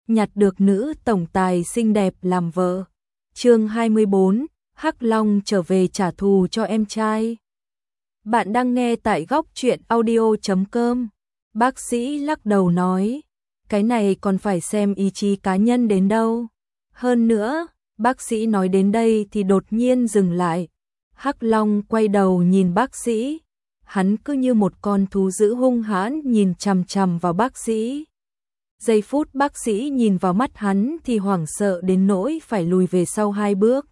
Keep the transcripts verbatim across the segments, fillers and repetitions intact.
nhặt được nữ tổng tài xinh đẹp làm vợ. Chương hai mươi bốn, Hắc Long trở về trả thù cho em trai. Bạn đang nghe tại góc truyện audio chấm com. Bác sĩ lắc đầu nói, cái này còn phải xem ý chí cá nhân đến đâu. Hơn nữa, bác sĩ nói đến đây thì đột nhiên dừng lại. Hắc Long quay đầu nhìn bác sĩ, hắn cứ như một con thú dữ hung hãn nhìn chằm chằm vào bác sĩ. Giây phút bác sĩ nhìn vào mắt hắn thì hoảng sợ đến nỗi phải lùi về sau hai bước.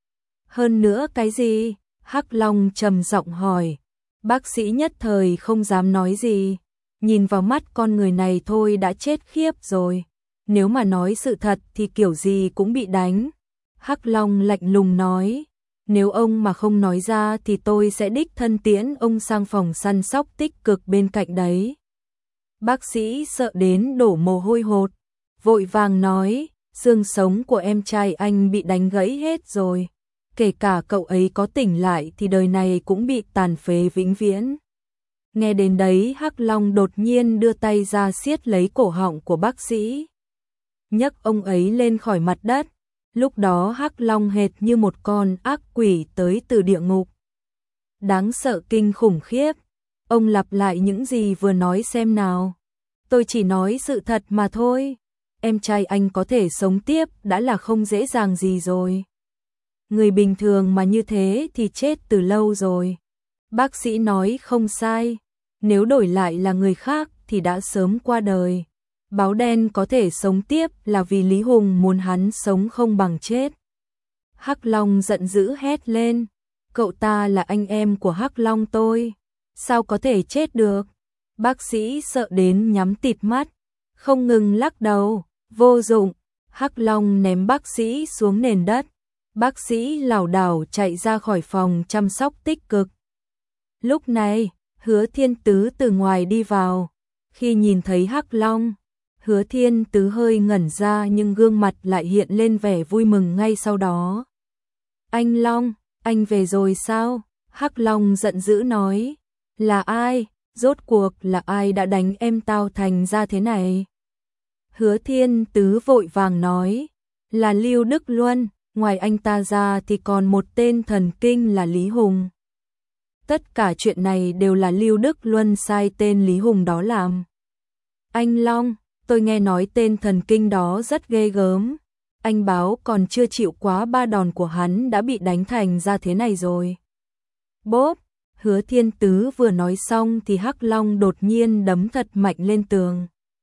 Hơn nữa cái gì? Hắc Long trầm giọng hỏi. Bác sĩ nhất thời không dám nói gì. Nhìn vào mắt con người này thôi đã chết khiếp rồi. Nếu mà nói sự thật thì kiểu gì cũng bị đánh. Hắc Long lạnh lùng nói. Nếu ông mà không nói ra thì tôi sẽ đích thân tiễn ông sang phòng săn sóc tích cực bên cạnh đấy. Bác sĩ sợ đến đổ mồ hôi hột, vội vàng nói, xương sống của em trai anh bị đánh gãy hết rồi. Kể cả cậu ấy có tỉnh lại thì đời này cũng bị tàn phế vĩnh viễn. Nghe đến đấy Hắc Long đột nhiên đưa tay ra siết lấy cổ họng của bác sĩ, nhấc ông ấy lên khỏi mặt đất. Lúc đó Hắc Long hệt như một con ác quỷ tới từ địa ngục. Đáng sợ kinh khủng khiếp. Ông lặp lại những gì vừa nói xem nào. Tôi chỉ nói sự thật mà thôi. Em trai anh có thể sống tiếp đã là không dễ dàng gì rồi. Người bình thường mà như thế thì chết từ lâu rồi. Bác sĩ nói không sai. Nếu đổi lại là người khác thì đã sớm qua đời. Báo đen có thể sống tiếp là vì Lý Hùng muốn hắn sống không bằng chết. Hắc Long giận dữ hét lên. Cậu ta là anh em của Hắc Long tôi. Sao có thể chết được? Bác sĩ sợ đến nhắm tịt mắt, không ngừng lắc đầu, vô dụng. Hắc Long ném bác sĩ xuống nền đất. Bác sĩ lảo đảo chạy ra khỏi phòng chăm sóc tích cực. Lúc này, Hứa Thiên Tứ từ ngoài đi vào. Khi nhìn thấy Hắc Long, Hứa Thiên Tứ hơi ngẩn ra nhưng gương mặt lại hiện lên vẻ vui mừng ngay sau đó. Anh Long, anh về rồi sao? Hắc Long giận dữ nói. Là ai? Rốt cuộc là ai đã đánh em tao thành ra thế này? Hứa Thiên Tứ vội vàng nói. Là Lưu Đức Luân, ngoài anh ta ra thì còn một tên thần kinh là Lý Hùng. Tất cả chuyện này đều là Lưu Đức Luân sai tên Lý Hùng đó làm. Anh Long, tôi nghe nói tên thần kinh đó rất ghê gớm. Anh báo còn chưa chịu quá ba đòn của hắn đã bị đánh thành ra thế này rồi. Bốp! Hứa Thiên Tứ vừa nói xong thì Hắc Long đột nhiên đấm thật mạnh lên tường.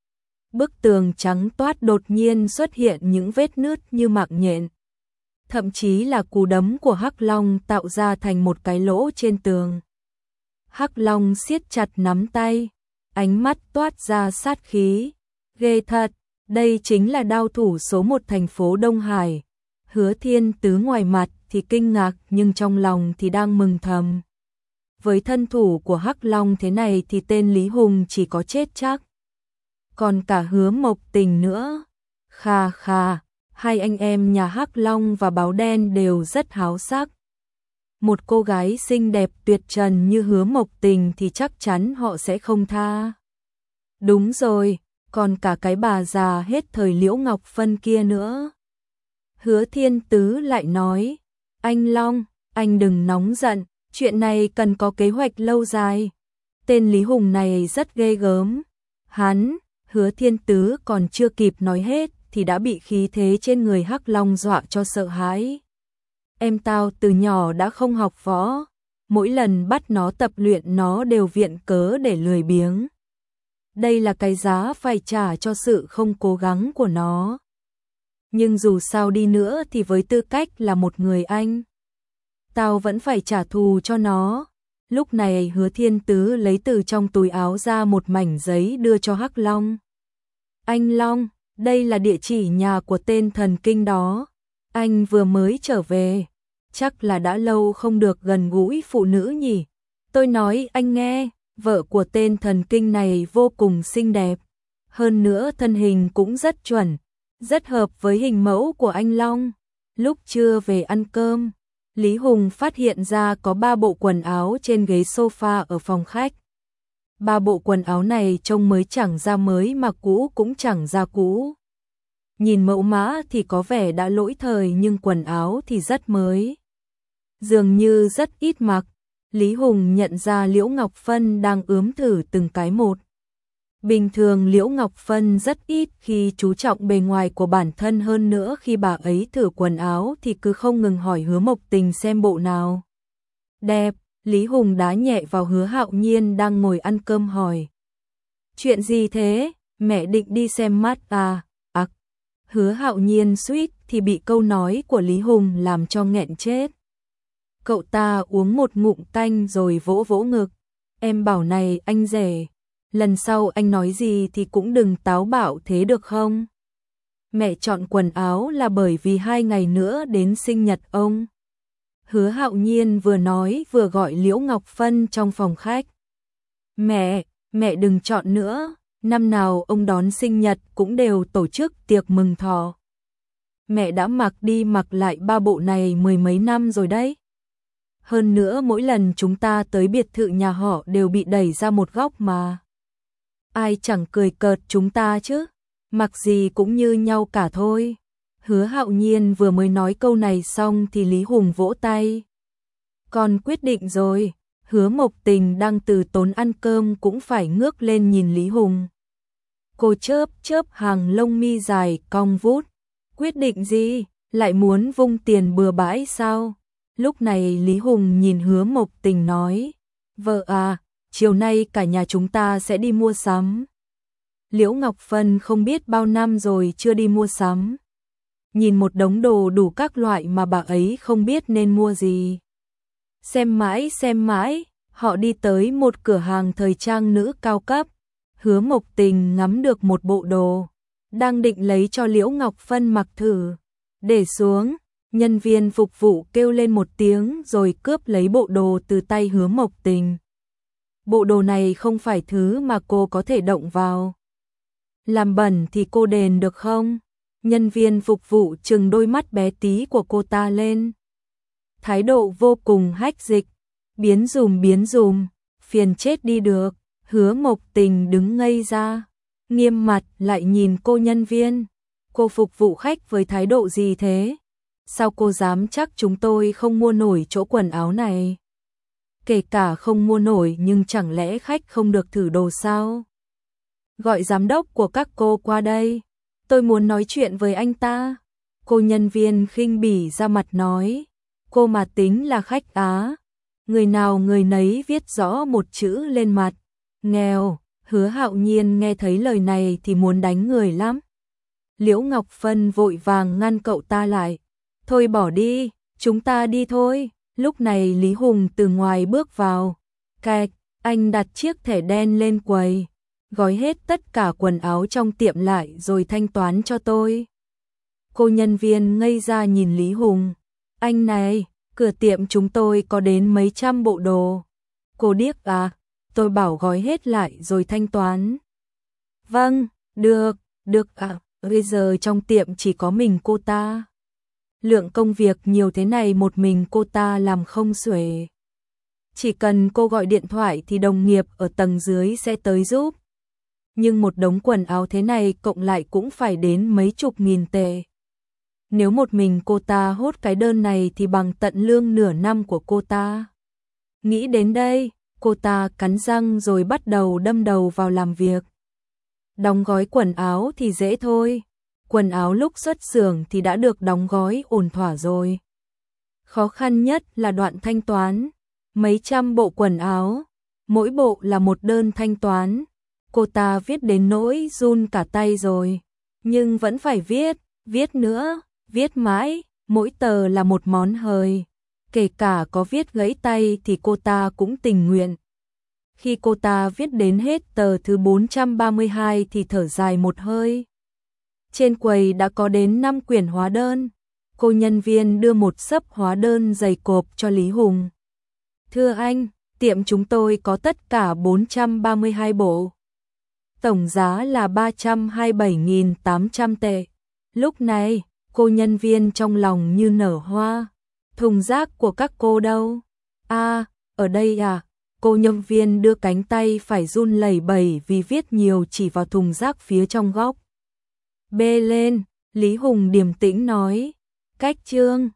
Bức tường trắng toát đột nhiên xuất hiện những vết nứt như mạng nhện. Thậm chí là cú đấm của Hắc Long tạo ra thành một cái lỗ trên tường. Hắc Long siết chặt nắm tay, ánh mắt toát ra sát khí. Ghê thật, đây chính là đao thủ số một thành phố Đông Hải. Hứa Thiên Tứ ngoài mặt thì kinh ngạc nhưng trong lòng thì đang mừng thầm. Với thân thủ của Hắc Long thế này thì tên Lý Hùng chỉ có chết chắc. Còn cả Hứa Mộc Tình nữa. Khà khà, hai anh em nhà Hắc Long và Báo Đen đều rất háo sắc. Một cô gái xinh đẹp tuyệt trần như Hứa Mộc Tình thì chắc chắn họ sẽ không tha. Đúng rồi, còn cả cái bà già hết thời Liễu Ngọc Phân kia nữa. Hứa Thiên Tứ lại nói, anh Long, anh đừng nóng giận. Chuyện này cần có kế hoạch lâu dài. Tên Lý Hùng này rất ghê gớm. Hắn, Hứa Thiên Tứ còn chưa kịp nói hết thì đã bị khí thế trên người Hắc Long dọa cho sợ hãi. Em tao từ nhỏ đã không học võ. Mỗi lần bắt nó tập luyện nó đều viện cớ để lười biếng. Đây là cái giá phải trả cho sự không cố gắng của nó. Nhưng dù sao đi nữa thì với tư cách là một người anh, tao vẫn phải trả thù cho nó. Lúc này Hứa Thiên Tứ lấy từ trong túi áo ra một mảnh giấy đưa cho Hắc Long. Anh Long, đây là địa chỉ nhà của tên thần kinh đó. Anh vừa mới trở về. Chắc là đã lâu không được gần gũi phụ nữ nhỉ. Tôi nói anh nghe, vợ của tên thần kinh này vô cùng xinh đẹp. Hơn nữa thân hình cũng rất chuẩn, rất hợp với hình mẫu của anh Long. Lúc trưa về ăn cơm, Lý Hùng phát hiện ra có ba bộ quần áo trên ghế sofa ở phòng khách. Ba bộ quần áo này trông mới chẳng ra mới mà cũ cũng chẳng ra cũ. Nhìn mẫu mã thì có vẻ đã lỗi thời nhưng quần áo thì rất mới. Dường như rất ít mặc. Lý Hùng nhận ra Liễu Ngọc Phân đang ướm thử từng cái một. Bình thường Liễu Ngọc Phân rất ít khi chú trọng bề ngoài của bản thân, hơn nữa khi bà ấy thử quần áo thì cứ không ngừng hỏi Hứa Mộc Tình xem bộ nào đẹp. Lý Hùng đá nhẹ vào Hứa Hạo Nhiên đang ngồi ăn cơm hỏi. Chuyện gì thế? Mẹ định đi xem mắt à? Ặc. À, Hứa Hạo Nhiên suýt thì bị câu nói của Lý Hùng làm cho nghẹn chết. Cậu ta uống một ngụm canh rồi vỗ vỗ ngực. Em bảo này anh rể, lần sau anh nói gì thì cũng đừng táo bạo thế được không? Mẹ chọn quần áo là bởi vì hai ngày nữa đến sinh nhật ông. Hứa Hạo Nhiên vừa nói vừa gọi Liễu Ngọc Phân trong phòng khách. Mẹ, mẹ đừng chọn nữa, năm nào ông đón sinh nhật cũng đều tổ chức tiệc mừng thọ. Mẹ đã mặc đi mặc lại ba bộ này mười mấy năm rồi đấy. Hơn nữa mỗi lần chúng ta tới biệt thự nhà họ đều bị đẩy ra một góc mà. Ai chẳng cười cợt chúng ta chứ, mặc gì cũng như nhau cả thôi. Hứa Hạo Nhiên vừa mới nói câu này xong thì Lý Hùng vỗ tay. Con quyết định rồi. Hứa Mộc Tình đang từ tốn ăn cơm cũng phải ngước lên nhìn Lý Hùng. Cô chớp chớp hàng lông mi dài cong vút. Quyết định gì? Lại muốn vung tiền bừa bãi sao? Lúc này Lý Hùng nhìn Hứa Mộc Tình nói. Vợ à, chiều nay cả nhà chúng ta sẽ đi mua sắm. Liễu Ngọc Phân không biết bao năm rồi chưa đi mua sắm. Nhìn một đống đồ đủ các loại mà bà ấy không biết nên mua gì. Xem mãi xem mãi, họ đi tới một cửa hàng thời trang nữ cao cấp. Hứa Mộc Tình ngắm được một bộ đồ, đang định lấy cho Liễu Ngọc Phân mặc thử. Để xuống, nhân viên phục vụ kêu lên một tiếng rồi cướp lấy bộ đồ từ tay Hứa Mộc Tình. Bộ đồ này không phải thứ mà cô có thể động vào. Làm bẩn thì cô đền được không? Nhân viên phục vụ trừng đôi mắt bé tí của cô ta lên. Thái độ vô cùng hách dịch, biến dùm biến dùm, phiền chết đi được. Hứa Mộc Tình đứng ngây ra, nghiêm mặt lại nhìn cô nhân viên. Cô phục vụ khách với thái độ gì thế? Sao cô dám chắc chúng tôi không mua nổi chỗ quần áo này? Kể cả không mua nổi nhưng chẳng lẽ khách không được thử đồ sao? Gọi giám đốc của các cô qua đây, tôi muốn nói chuyện với anh ta. Cô nhân viên khinh bỉ ra mặt nói. Cô mà tính là khách Á, người nào người nấy viết rõ một chữ lên mặt. Nghèo. Hứa Hạo Nhiên nghe thấy lời này thì muốn đánh người lắm. Liễu Ngọc Phân vội vàng ngăn cậu ta lại. Thôi bỏ đi, chúng ta đi thôi. Lúc này Lý Hùng từ ngoài bước vào. Cạch, anh đặt chiếc thẻ đen lên quầy, gói hết tất cả quần áo trong tiệm lại rồi thanh toán cho tôi. Cô nhân viên ngây ra nhìn Lý Hùng. Anh này, cửa tiệm chúng tôi có đến mấy trăm bộ đồ. Cô điếc à? Tôi bảo gói hết lại rồi thanh toán. Vâng, được, được ạ. À, bây giờ trong tiệm chỉ có mình cô ta. Lượng công việc nhiều thế này một mình cô ta làm không xuể. Chỉ cần cô gọi điện thoại thì đồng nghiệp ở tầng dưới sẽ tới giúp. Nhưng một đống quần áo thế này cộng lại cũng phải đến mấy chục nghìn tệ. Nếu một mình cô ta hốt cái đơn này thì bằng tận lương nửa năm của cô ta. Nghĩ đến đây, cô ta cắn răng rồi bắt đầu đâm đầu vào làm việc. Đóng gói quần áo thì dễ thôi. Quần áo lúc xuất xưởng thì đã được đóng gói ổn thỏa rồi. Khó khăn nhất là đoạn thanh toán. Mấy trăm bộ quần áo, mỗi bộ là một đơn thanh toán. Cô ta viết đến nỗi run cả tay rồi. Nhưng vẫn phải viết, viết nữa, viết mãi, mỗi tờ là một món hời. Kể cả có viết gãy tay thì cô ta cũng tình nguyện. Khi cô ta viết đến hết tờ thứ bốn trăm ba mươi hai thì thở dài một hơi. Trên quầy đã có đến năm quyển hóa đơn. Cô nhân viên đưa một xấp hóa đơn dày cộp cho Lý Hùng. Thưa anh, tiệm chúng tôi có tất cả bốn trăm ba mươi hai bộ. Tổng giá là ba trăm hai mươi bảy nghìn tám trăm tệ. Lúc này, cô nhân viên trong lòng như nở hoa. Thùng rác của các cô đâu? À, ở đây à? Cô nhân viên đưa cánh tay phải run lẩy bẩy vì viết nhiều chỉ vào thùng rác phía trong góc. Bê lên, Lý Hùng điềm tĩnh nói, cách chương